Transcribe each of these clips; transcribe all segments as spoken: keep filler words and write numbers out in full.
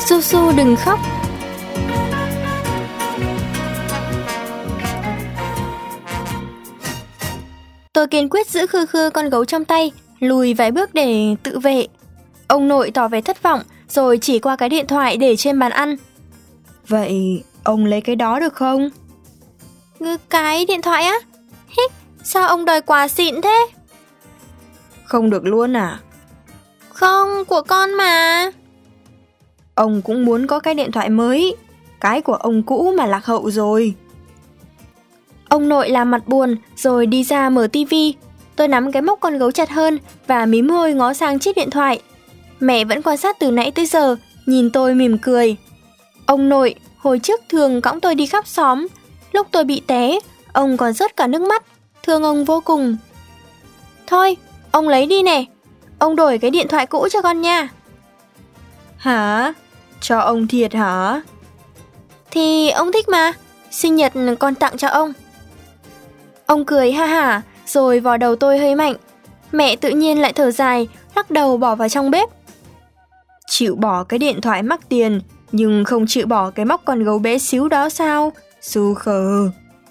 Su Su đừng khóc. Tôi kiên quyết giữ khư khư con gấu trong tay, lùi vài bước để tự vệ. Ông nội tỏ vẻ thất vọng, rồi chỉ qua cái điện thoại để trên bàn ăn. Vậy ông lấy cái đó được không? Cái điện thoại á? Hích, sao ông đòi quà xịn thế? Không được luôn à? Không, của con mà. Ông cũng muốn có cái điện thoại mới. Cái của ông cũ mà lạc hậu rồi. Ông nội làm mặt buồn rồi đi ra mở tivi. Tôi nắm cái móc con gấu chặt hơn và mím môi ngó sang chiếc điện thoại. Mẹ vẫn quan sát từ nãy tới giờ, nhìn tôi mỉm cười. Ông nội hồi trước thường cõng tôi đi khắp xóm. Lúc tôi bị té, ông còn rớt cả nước mắt, thương ông vô cùng. Thôi, ông lấy đi nè. Ông đổi cái điện thoại cũ cho con nha. Hả? Cho ông thiệt hả? Thì ông thích mà, sinh nhật con tặng cho ông. Ông cười ha hả, rồi vò đầu tôi hơi mạnh. Mẹ tự nhiên lại thở dài, lắc đầu bỏ vào trong bếp. Chịu bỏ cái điện thoại mắc tiền, nhưng không chịu bỏ cái móc con gấu bé xíu đó sao? Su khờ.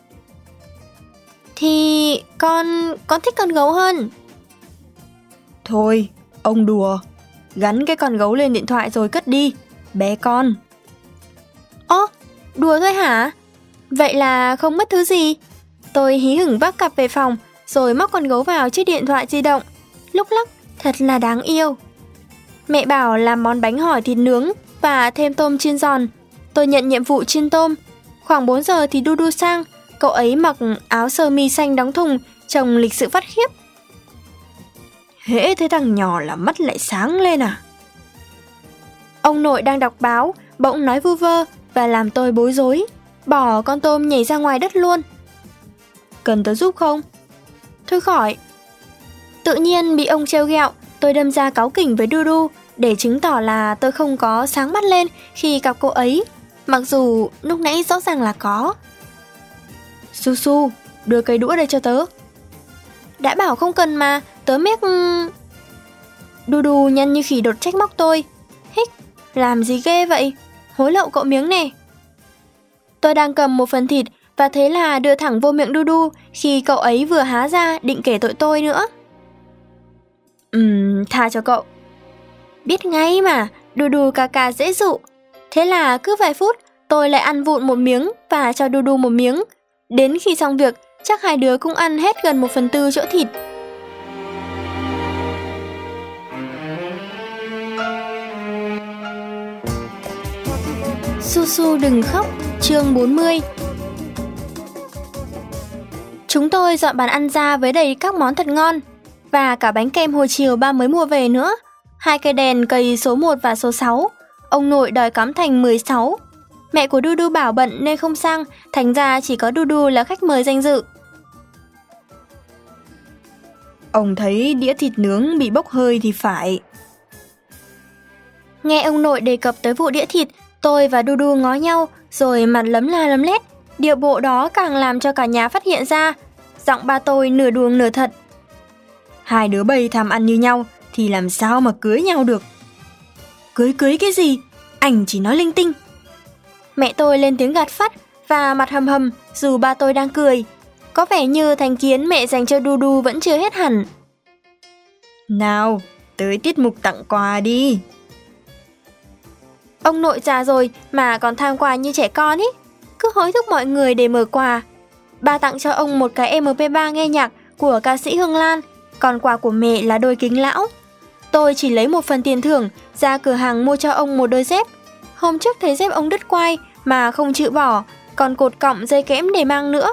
Thì con, con thích con gấu hơn. Thôi, ông đùa. Gắn cái con gấu lên điện thoại rồi cất đi, bé con. Ơ, đùa thôi hả? Vậy là không mất thứ gì. Tôi hí hửng vác cặp về phòng, rồi móc con gấu vào chiếc điện thoại di động. Lúc lắc, thật là đáng yêu. Mẹ bảo làm món bánh hỏi thịt nướng và thêm tôm chiên giòn. Tôi nhận nhiệm vụ chiên tôm. Khoảng bốn giờ thì Du Du sang. Cậu ấy mặc áo sơ mi xanh đóng thùng, trông lịch sự phát khiếp. Hễ thấy thằng nhỏ là mắt lại sáng lên à? Ông nội đang đọc báo, bỗng nói vu vơ và làm tôi bối rối. Bỏ con tôm nhảy ra ngoài đất luôn. Cần tớ giúp không? Thôi khỏi. Tự nhiên bị ông trêu ghẹo, tôi đâm ra cáu kỉnh với Du Du để chứng tỏ là tôi không có sáng mắt lên khi gặp cô ấy, mặc dù lúc nãy rõ ràng là có. Su Su, đưa cây đũa đây cho tớ. Đã bảo không cần mà, tớ mép... Du Du nhăn như khỉ đột trách móc tôi. Hích, làm gì ghê vậy? Hối lộ cậu miếng nè. Tôi đang cầm một phần thịt và thế là đưa thẳng vô miệng Du Du khi cậu ấy vừa há ra định kể tội tôi nữa. Ừm, tha cho cậu. Biết ngay mà, Du Du cà cà dễ dụ. Thế là cứ vài phút tôi lại ăn vụn một miếng và cho Du Du một miếng. Đến khi xong việc, chắc hai đứa cũng ăn hết gần một phần tư chỗ thịt. Su Su đừng khóc, chương bốn mươi. Chúng tôi dọn bàn ăn ra với đầy các món thật ngon. Và cả bánh kem hồi chiều ba mới mua về nữa. Hai cây đèn cây số một và số sáu. Ông nội đòi cắm thành mười sáu. Mẹ của Du Du bảo bận nên không sang, thành ra chỉ có Du Du là khách mời danh dự. Ông thấy đĩa thịt nướng bị bốc hơi thì phải. Nghe ông nội đề cập tới vụ đĩa thịt, tôi và Du Du ngó nhau, rồi mặt lấm la lấm lét. Điệu bộ đó càng làm cho cả nhà phát hiện ra. Giọng ba tôi nửa đùa nửa thật. Hai đứa bay tham ăn như nhau thì làm sao mà cưới nhau được? Cưới cưới cái gì? Ảnh chỉ nói linh tinh. Mẹ tôi lên tiếng gạt phắt và mặt hầm hầm dù ba tôi đang cười. Có vẻ như thành kiến mẹ dành cho Du Du vẫn chưa hết hẳn. Nào, tới tiết mục tặng quà đi. Ông nội già rồi mà còn tham quà như trẻ con ý. Cứ hối thúc mọi người để mở quà. Ba tặng cho ông một cái em pê ba nghe nhạc của ca sĩ Hương Lan. Còn quà của mẹ là đôi kính lão. Tôi chỉ lấy một phần tiền thưởng ra cửa hàng mua cho ông một đôi dép. Hôm trước thấy dép ông đứt quai mà không chịu bỏ, còn cột cọng dây kẽm để mang nữa.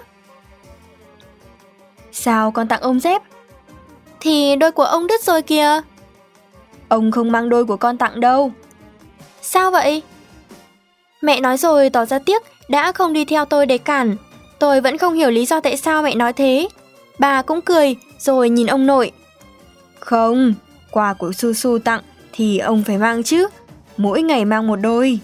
Sao con tặng ông dép? Thì đôi của ông đứt rồi kìa. Ông không mang đôi của con tặng đâu. Sao vậy? Mẹ nói rồi tỏ ra tiếc đã không đi theo tôi để cản. Tôi vẫn không hiểu lý do tại sao mẹ nói thế. Bà cũng cười rồi nhìn ông nội. Không, quà của Su Su tặng thì ông phải mang chứ. Mỗi ngày mang một đôi.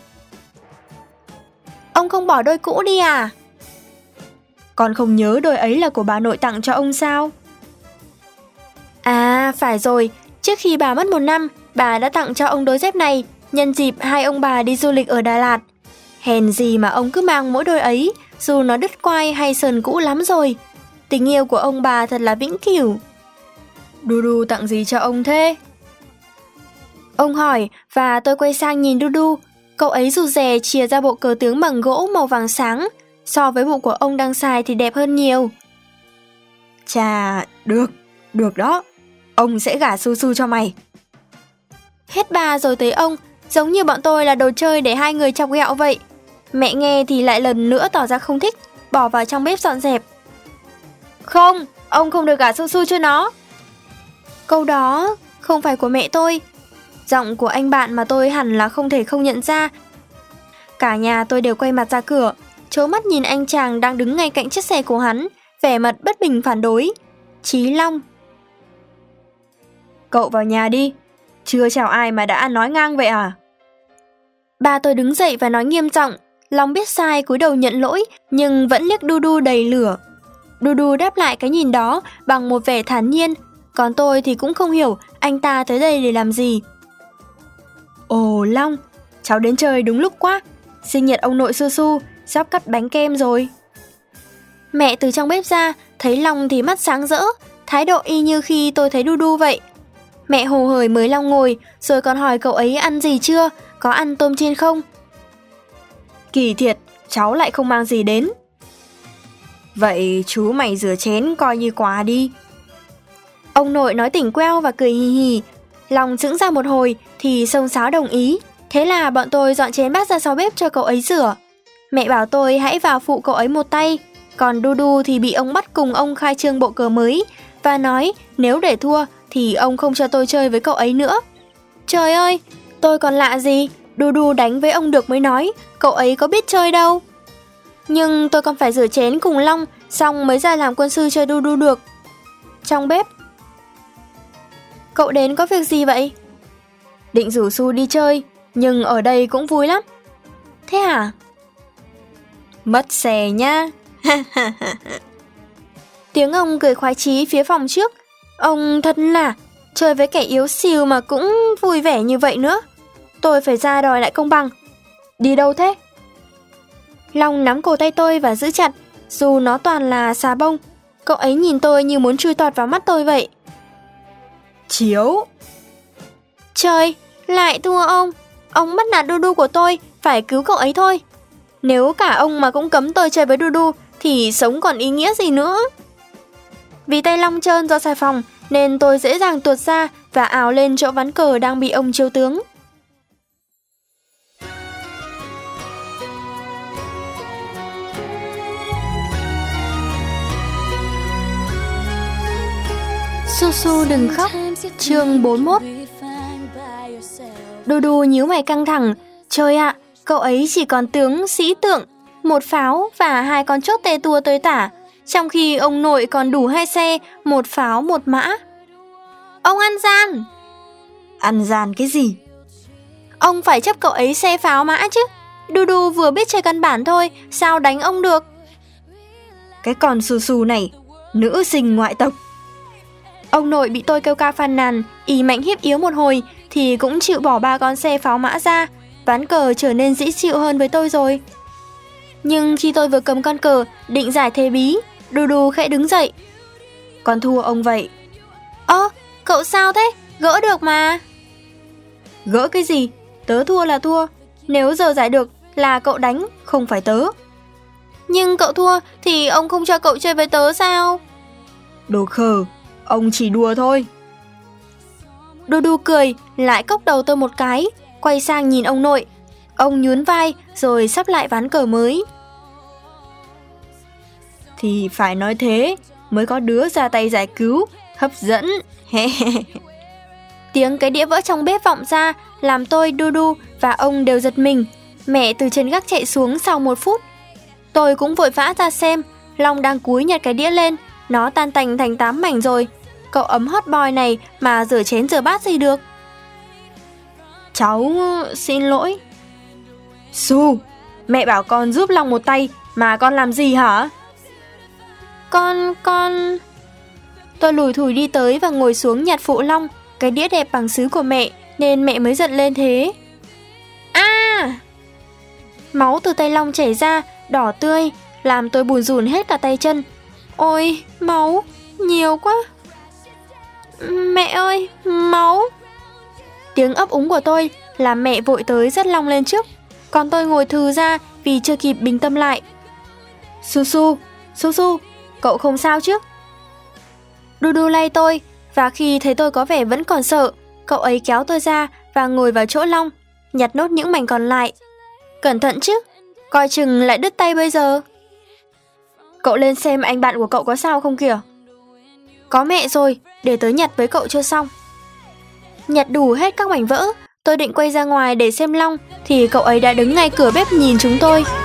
Ông không bỏ đôi cũ đi à? Con không nhớ đôi ấy là của bà nội tặng cho ông sao? À, phải rồi. Trước khi bà mất một năm, bà đã tặng cho ông đôi dép này. nhân dịp hai ông bà đi du lịch ở Đà Lạt. Hèn gì mà ông cứ mang mỗi đôi ấy, dù nó đứt quai hay sờn cũ lắm rồi. Tình yêu của ông bà thật là vĩnh cửu. Dudu tặng gì cho ông thế? Ông hỏi và tôi quay sang nhìn Dudu. Cậu ấy rụt rè chìa ra bộ cờ tướng bằng gỗ màu vàng sáng. So với bộ của ông đang xài thì đẹp hơn nhiều. Chà, được, được đó. Ông sẽ gả Su Su cho mày. Hết bà rồi tới ông, giống như bọn tôi là đồ chơi để hai người chọc ghẹo vậy. Mẹ nghe thì lại lần nữa tỏ ra không thích, bỏ vào trong bếp dọn dẹp. Không, ông không được gả Su Su cho nó. Câu đó không phải của mẹ tôi. Giọng của anh bạn mà tôi hẳn là không thể không nhận ra. Cả nhà tôi đều quay mặt ra cửa, trố mắt nhìn anh chàng đang đứng ngay cạnh chiếc xe của hắn, vẻ mặt bất bình phản đối. Chí Long. Cậu vào nhà đi, chưa chào ai mà đã nói ngang vậy à? Ba tôi đứng dậy và nói nghiêm giọng. Long biết sai cúi đầu nhận lỗi, nhưng vẫn liếc Dudu đầy lửa. Dudu đáp lại cái nhìn đó bằng một vẻ thản nhiên, còn tôi thì cũng không hiểu anh ta tới đây để làm gì. Ồ Long, cháu đến chơi đúng lúc quá. Sinh nhật ông nội Su Su, sắp cắt bánh kem rồi. Mẹ từ trong bếp ra, thấy Long thì mắt sáng rỡ, thái độ y như khi tôi thấy Dudu vậy. Mẹ hồ hởi mời Long ngồi, rồi còn hỏi cậu ấy ăn gì chưa, có ăn tôm chiên không. Kỳ thiệt, cháu lại không mang gì đến. Vậy chú mày rửa chén coi như quà đi. Ông nội nói tỉnh queo và cười hì hì. Long sững ra một hồi thì xông xáo đồng ý. Thế là bọn tôi dọn chén bát ra sau bếp cho cậu ấy rửa. Mẹ bảo tôi hãy vào phụ cậu ấy một tay. Còn Dudu thì bị ông bắt cùng ông khai trương bộ cờ mới và nói nếu để thua thì ông không cho tôi chơi với cậu ấy nữa. Trời ơi, tôi còn lạ gì, Dudu đánh với ông được mới nói, cậu ấy có biết chơi đâu. Nhưng tôi còn phải rửa chén cùng Long, xong mới ra làm quân sư cho Dudu được. Trong bếp. Cậu đến có việc gì vậy? Định rủ Su đi chơi, nhưng ở đây cũng vui lắm. Thế hả? Mất xe nhá. Tiếng ông cười khoái chí phía phòng trước. Ông thật là chơi với kẻ yếu xìu mà cũng vui vẻ như vậy nữa. Tôi phải ra đòi lại công bằng. Đi đâu thế? Long nắm cổ tay tôi và giữ chặt, dù nó toàn là xà bông. Cậu ấy nhìn tôi như muốn chui tọt vào mắt tôi vậy. Chiếu. Trời, lại thua ông. Ông bắt nạt Dudu của tôi, phải cứu cậu ấy thôi. Nếu cả ông mà cũng cấm tôi chơi với Dudu thì sống còn ý nghĩa gì nữa. Vì tay Long trơn do xà phòng nên tôi dễ dàng tuột ra và ào lên chỗ ván cờ đang bị ông chiếu tướng. Su Su đừng khóc. Chương bốn mươi mốt. Dudu nhíu mày căng thẳng. Trời ạ, cậu ấy chỉ còn tướng, sĩ tượng, một pháo và hai con chốt tê tua tới tả, trong khi ông nội còn đủ hai xe, một pháo một mã. Ông ăn gian. Ăn gian cái gì? Ông phải chấp cậu ấy xe pháo mã chứ. Dudu vừa biết chơi căn bản thôi, sao đánh ông được? Cái con Su Su này, nữ sinh ngoại tộc. Ông nội bị tôi kêu ca phàn nàn, ì mạnh hiếp yếu một hồi thì cũng chịu bỏ ba con xe pháo mã ra. Ván cờ trở nên dễ chịu hơn với tôi rồi. Nhưng khi tôi vừa cầm con cờ định giải thế bí, Dudu khẽ đứng dậy. Con thua ông vậy. Ơ, cậu sao thế? Gỡ được mà. Gỡ cái gì? Tớ thua là thua. Nếu giờ giải được là cậu đánh, không phải tớ. Nhưng cậu thua thì ông không cho cậu chơi với tớ sao? Đồ khờ, ông chỉ đùa thôi. Dudu cười, lại cốc đầu tôi một cái, quay sang nhìn ông nội. Ông nhún vai rồi sắp lại ván cờ mới. Thì phải nói thế, mới có đứa ra tay giải cứu, hấp dẫn. Tiếng cái đĩa vỡ trong bếp vọng ra, làm tôi, Dudu và ông đều giật mình. Mẹ từ trên gác chạy xuống sau một phút. Tôi cũng vội vã ra xem, Long đang cúi nhặt cái đĩa lên, nó tan tành thành tám mảnh rồi. Cậu ấm hot boy này mà rửa chén rửa bát gì được. Cháu xin lỗi. Su, mẹ bảo con giúp Long một tay, mà con làm gì hả? Con, con... Tôi lủi thủi đi tới và ngồi xuống nhặt phụ Long, cái đĩa đẹp bằng sứ của mẹ, nên mẹ mới giận lên thế. Máu từ tay Long chảy ra, đỏ tươi, làm tôi bùn rùn hết cả tay chân. Ôi, máu, nhiều quá. Mẹ ơi, máu. Tiếng ấp úng của tôi làm mẹ vội tới dắt Long lên trước, còn tôi ngồi thừ ra vì chưa kịp bình tâm lại. Su Su, Su Su, cậu không sao chứ? Dudu lay tôi, và khi thấy tôi có vẻ vẫn còn sợ, cậu ấy kéo tôi ra và ngồi vào chỗ Long, nhặt nốt những mảnh còn lại. Cẩn thận chứ, coi chừng lại đứt tay bây giờ. Cậu lên xem anh bạn của cậu có sao không kìa. Có mẹ rồi, để tớ nhặt với cậu cho xong. Nhặt đủ hết các mảnh vỡ, tôi định quay ra ngoài để xem Long thì cậu ấy đã đứng ngay cửa bếp nhìn chúng tôi.